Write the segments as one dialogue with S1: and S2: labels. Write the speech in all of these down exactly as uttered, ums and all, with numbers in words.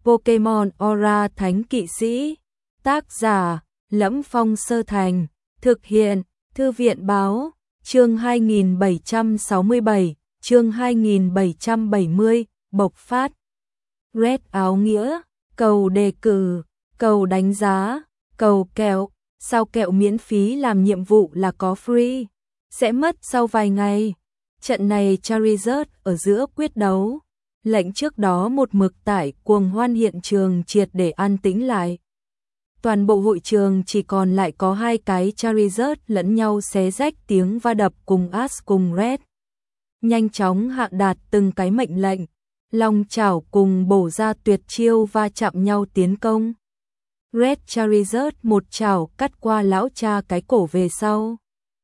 S1: Pokemon Aura Thánh Kỵ Sĩ. Tác giả: Lẫm Phong Sơ Thành. Thực hiện: Thư viện Báo. Chương hai nghìn bảy trăm sáu mươi bảy, chương hai nghìn bảy trăm bảy mươi, bộc phát. Red áo nghĩa, cầu đề cử, cầu đánh giá, cầu kẹo. Sao kẹo miễn phí làm nhiệm vụ là có free, sẽ mất sau vài ngày. Trận này Charizard ở giữa quyết đấu. Lệnh trước đó một mực tải cuồng hoan hiện trường triệt để an tĩnh lại. Toàn bộ hội trường chỉ còn lại có hai cái Charizard lẫn nhau xé rách tiếng va đập cùng Ash cùng Red. Nhanh chóng hạ đạt từng cái mệnh lệnh, long chảo cùng bổ ra tuyệt chiêu va chạm nhau tiến công. Red Charizard một chảo cắt qua lão cha cái cổ về sau.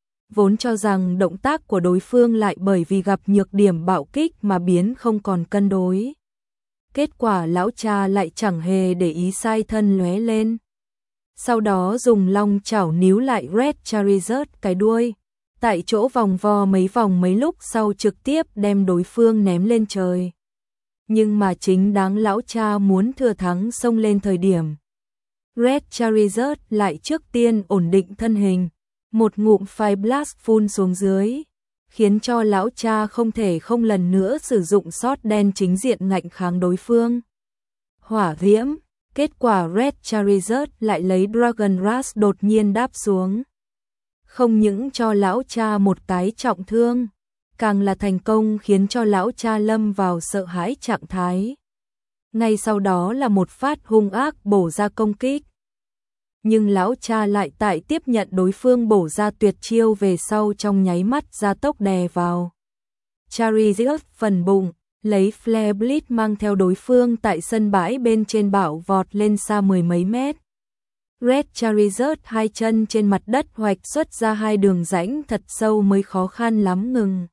S1: Vốn cho rằng động tác của đối phương lại bởi vì gặp nhược điểm bạo kích mà biến không còn cân đối. Kết quả lão cha lại chẳng hề để ý, sai thân lóe lên. Sau đó dùng long chảo níu lại Red Charizard cái đuôi, tại chỗ vòng vo mấy vòng, mấy lúc sau trực tiếp đem đối phương ném lên trời. Nhưng mà chính đáng lão cha muốn thừa thắng xông lên thời điểm, Red Charizard lại trước tiên ổn định thân hình, một ngụm Fire Blast phun xuống dưới, khiến cho lão cha không thể không lần nữa sử dụng sót đen chính diện ngạnh kháng đối phương. Hỏa diễm, kết quả Red Charizard lại lấy Dragon Rush đột nhiên đáp xuống. Không những cho lão cha một cái trọng thương, càng là thành công khiến cho lão cha lâm vào sợ hãi trạng thái. Ngay sau đó là một phát hung ác bổ ra công kích. Nhưng lão cha lại tại tiếp nhận đối phương bổ ra tuyệt chiêu về sau trong nháy mắt gia tốc đè vào Charizard phần bụng, lấy Flare Blitz mang theo đối phương tại sân bãi bên trên bạo vọt lên xa mười mấy mét. Red Charizard hai chân trên mặt đất hoạch xuất ra hai đường rãnh thật sâu mới khó khăn lắm ngừng.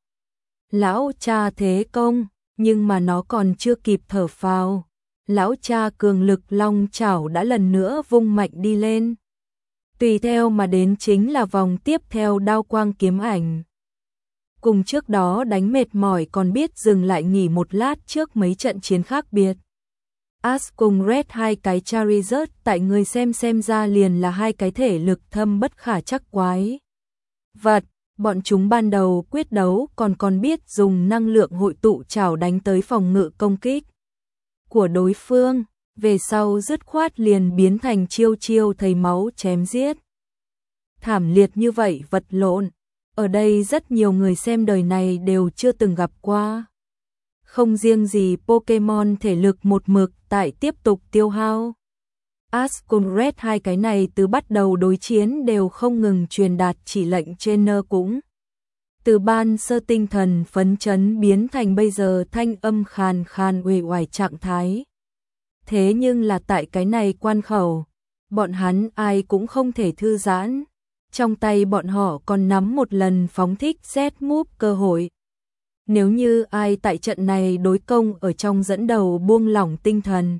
S1: Lão cha thế công, nhưng mà nó còn chưa kịp thở phào. Lão cha cường lực long chảo đã lần nữa vung mạnh đi lên. Tùy theo mà đến chính là vòng tiếp theo đao quang kiếm ảnh. Cùng trước đó đánh mệt mỏi còn biết dừng lại nghỉ một lát trước mấy trận chiến khác biệt. Ash cùng Red hai cái Charizard tại người xem xem ra liền là hai cái thể lực thâm bất khả trắc quái vật. Bọn chúng ban đầu quyết đấu còn còn biết dùng năng lượng hội tụ chảo đánh tới phòng ngự công kích của đối phương, về sau dứt khoát liền biến thành chiêu chiêu thấy máu chém giết. Thảm liệt như vậy vật lộn, ở đây rất nhiều người xem đời này đều chưa từng gặp qua. Không riêng gì Pokemon thể lực một mực tại tiếp tục tiêu hao. Ash cùng Red hai cái này từ bắt đầu đối chiến đều không ngừng truyền đạt chỉ lệnh trainer cũng. Từ ban sơ tinh thần phấn chấn biến thành bây giờ thanh âm khàn khàn uể oải trạng thái. Thế nhưng là tại cái này quan khẩu, bọn hắn ai cũng không thể thư giãn. Trong tay bọn họ còn nắm một lần phóng thích Z-move cơ hội. Nếu như ai tại trận này đối công ở trong dẫn đầu buông lỏng tinh thần,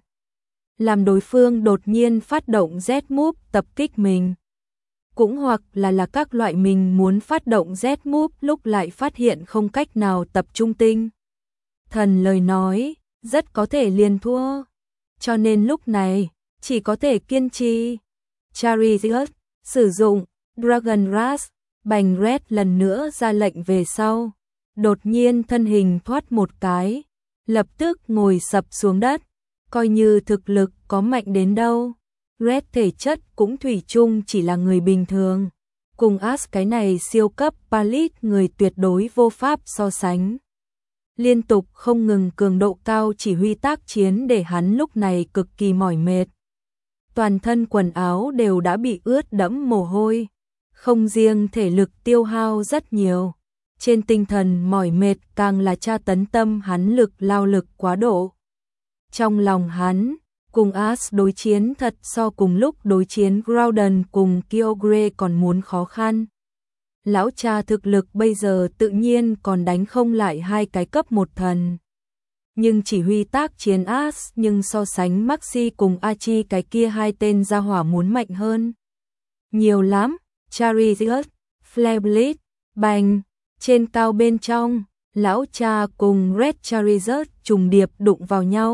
S1: làm đối phương đột nhiên phát động Z-move tập kích mình, cũng hoặc là là các loại mình muốn phát động Z-move lúc lại phát hiện không cách nào tập trung tinh thần lời nói, rất có thể liền thua. Cho nên lúc này, chỉ có thể kiên trì. Charizard sử dụng Dragon Rush, bành Red lần nữa ra lệnh về sau. Đột nhiên thân hình thoát một cái, lập tức ngồi sập xuống đất. Coi như thực lực có mạnh đến đâu, Red thể chất cũng thủy chung chỉ là người bình thường. Cùng Ash cái này siêu cấp Palit người tuyệt đối vô pháp so sánh. Liên tục không ngừng cường độ cao chỉ huy tác chiến để hắn lúc này cực kỳ mỏi mệt. Toàn thân quần áo đều đã bị ướt đẫm mồ hôi. Không riêng thể lực tiêu hao rất nhiều, trên tinh thần mỏi mệt càng là tra tấn tâm hắn lực lao lực quá độ. Trong lòng hắn, cùng Ash đối chiến thật so cùng lúc đối chiến Groudon cùng Kyogre còn muốn khó khăn. Lão cha thực lực bây giờ tự nhiên còn đánh không lại hai cái cấp một thần. Nhưng chỉ huy tác chiến Ash nhưng so sánh Maxi cùng Archie cái kia hai tên gia hỏa muốn mạnh hơn. Nhiều lắm, Charizard, Flare Blitz, bành, trên cao bên trong, lão cha cùng Red Charizard trùng điệp đụng vào nhau.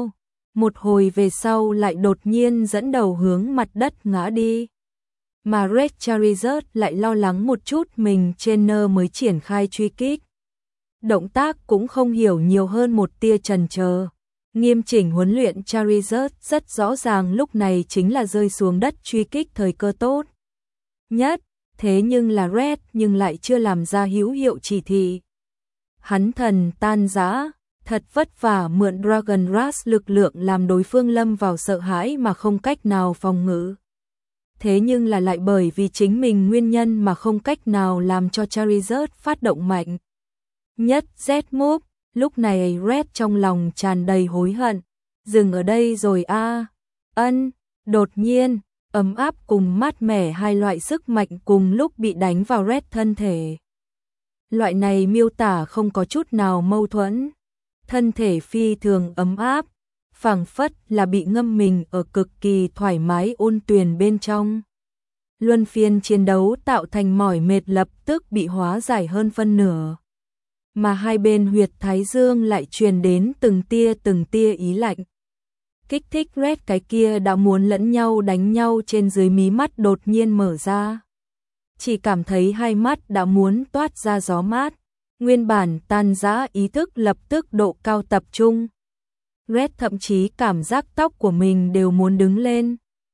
S1: một hồi về sau lại đột nhiên dẫn đầu hướng mặt đất ngã đi. Mà Red Charizard lại lo lắng một chút mình trainer mới triển khai truy kích. Động tác cũng không hiểu nhiều hơn một tia chần chờ. Nghiêm chỉnh huấn luyện Charizard rất rõ ràng lúc này chính là rơi xuống đất truy kích thời cơ tốt nhất, thế nhưng là Red nhưng lại chưa làm ra hữu hiệu chỉ thị. Hắn thần tan rã, thật vất vả mượn Dragon Rush lực lượng làm đối phương lâm vào sợ hãi mà không cách nào phòng ngự. Thế nhưng là lại bởi vì chính mình nguyên nhân mà không cách nào làm cho Charizard phát động mạnh nhất Z move. Lúc này Red trong lòng tràn đầy hối hận. Dừng ở đây rồi a à. Ân, đột nhiên, ấm áp cùng mát mẻ hai loại sức mạnh cùng lúc bị đánh vào Red thân thể. Loại này miêu tả không có chút nào mâu thuẫn. Thân thể phi thường ấm áp, phảng phất là bị ngâm mình ở cực kỳ thoải mái ôn tuyền bên trong. Luân phiên chiến đấu tạo thành mỏi mệt lập tức bị hóa giải hơn phân nửa. Mà hai bên huyệt thái dương lại truyền đến từng tia từng tia ý lạnh. Kích thích Red cái kia đã muốn lẫn nhau đánh nhau trên dưới mí mắt đột nhiên mở ra. Chỉ cảm thấy hai mắt đã muốn toát ra gió mát, nguyên bản tan rã ý thức lập tức độ cao tập trung. Red thậm chí cảm giác tóc của mình đều muốn đứng lên.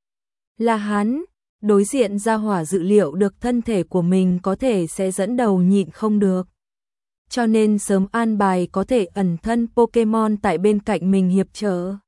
S1: Là hắn, đối diện ra hỏa dự liệu được thân thể của mình có thể sẽ dẫn đầu nhịn không được. Cho nên sớm an bài có thể ẩn thân Pokemon tại bên cạnh mình hiệp trợ.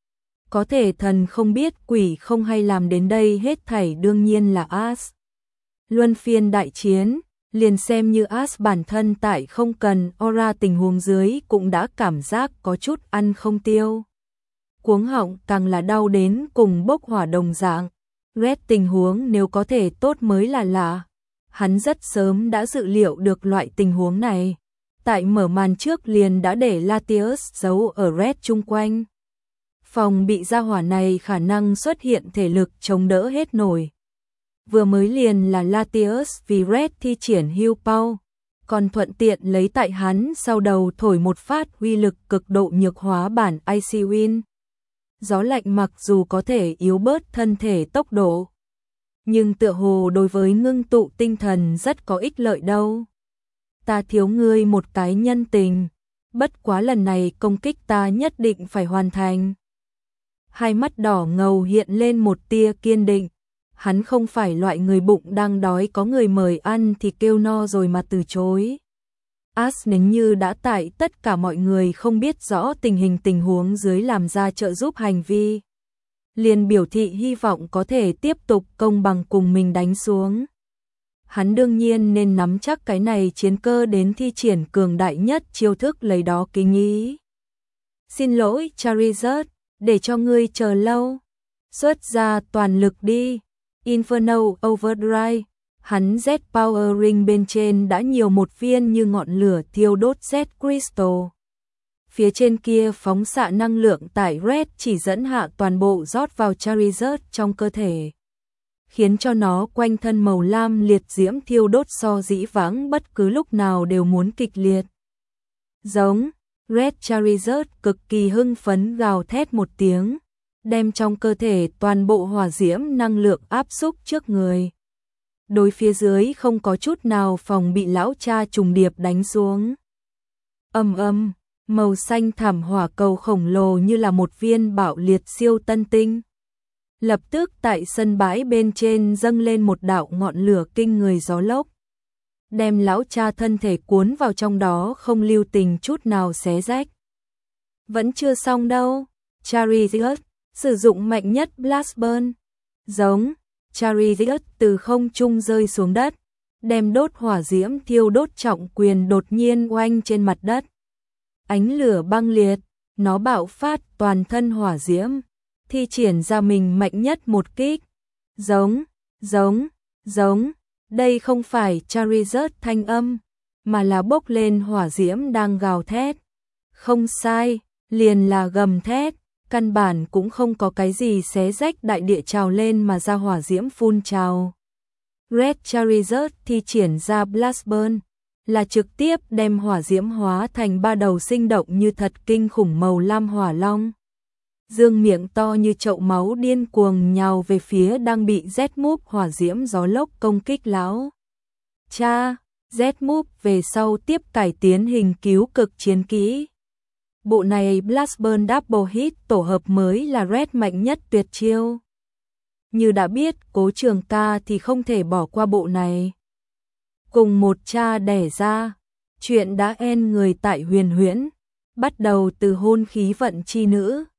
S1: Có thể thần không biết quỷ không hay làm đến đây hết thảy đương nhiên là Ash. Luân phiên đại chiến, liền xem như Ash bản thân tại không cần aura tình huống dưới cũng đã cảm giác có chút ăn không tiêu. Cuống họng càng là đau đến cùng bốc hỏa đồng dạng. Red tình huống nếu có thể tốt mới là lạ. Hắn rất sớm đã dự liệu được loại tình huống này. Tại mở màn trước liền đã để Latios giấu ở Red chung quanh. Phòng bị ra hỏa này khả năng xuất hiện thể lực chống đỡ hết nổi. Vừa mới liền là Latios vì Red thi triển Heal Power, còn thuận tiện lấy tại hắn sau đầu thổi một phát uy lực cực độ nhược hóa bản Icy Wind. Gió lạnh mặc dù có thể yếu bớt thân thể tốc độ, nhưng tựa hồ đối với ngưng tụ tinh thần rất có ích lợi đâu. Ta thiếu ngươi một cái nhân tình, bất quá lần này công kích ta nhất định phải hoàn thành. Hai mắt đỏ ngầu hiện lên một tia kiên định. Hắn không phải loại người bụng đang đói có người mời ăn thì kêu no rồi mà từ chối. Ash nếu như đã tại tất cả mọi người không biết rõ tình hình tình huống dưới làm ra trợ giúp hành vi. Liền biểu thị hy vọng có thể tiếp tục công bằng cùng mình đánh xuống. Hắn đương nhiên nên nắm chắc cái này chiến cơ đến thi triển cường đại nhất chiêu thức lấy đó kính ý. Xin lỗi Charizard, để cho ngươi chờ lâu. Xuất ra toàn lực đi. Inferno Overdrive, hắn Z Power Ring bên trên đã nhiều một viên như ngọn lửa thiêu đốt Z Crystal. Phía trên kia phóng xạ năng lượng tại Red chỉ dẫn hạ toàn bộ rót vào Charizard trong cơ thể, khiến cho nó quanh thân màu lam liệt diễm thiêu đốt so dĩ vãng bất cứ lúc nào đều muốn kịch liệt. Giống, Red Charizard cực kỳ hưng phấn gào thét một tiếng, đem trong cơ thể toàn bộ hỏa diễm năng lượng áp xúc trước người. Đối phía dưới không có chút nào phòng bị lão cha trùng điệp đánh xuống. Ầm ầm, màu xanh thảm hỏa cầu khổng lồ như là một viên bạo liệt siêu tân tinh. Lập tức tại sân bãi bên trên dâng lên một đạo ngọn lửa kinh người gió lốc, đem lão cha thân thể cuốn vào trong đó không lưu tình chút nào xé rách. Vẫn chưa xong đâu, Charizard sử dụng mạnh nhất Blast Burn. Giống, Charizard từ không trung rơi xuống đất, đem đốt hỏa diễm thiêu đốt trọng quyền đột nhiên oanh trên mặt đất. Ánh lửa băng liệt, nó bạo phát toàn thân hỏa diễm, thi triển ra mình mạnh nhất một kích. Giống, giống, giống, đây không phải Charizard thanh âm, mà là bốc lên hỏa diễm đang gào thét. Không sai, liền là gầm thét. Căn bản cũng không có cái gì xé rách đại địa trào lên mà ra hỏa diễm phun trào. Red Charizard thi triển ra Blast Burn, là trực tiếp đem hỏa diễm hóa thành ba đầu sinh động như thật kinh khủng màu lam hỏa long. dương miệng to như chậu máu điên cuồng nhào về phía đang bị Z-Move hỏa diễm gió lốc công kích lão. Cha, Z-Move về sau tiếp cải tiến hình cứu cực chiến kỹ. Bộ này Blastburn Double Hit tổ hợp mới là Red mạnh nhất tuyệt chiêu. Như đã biết Cố Trường Ca thì không thể bỏ qua bộ này. Cùng một cha đẻ ra, chuyện đã end người tại Huyền Huyễn, bắt đầu từ hôn khí vận chi nữ.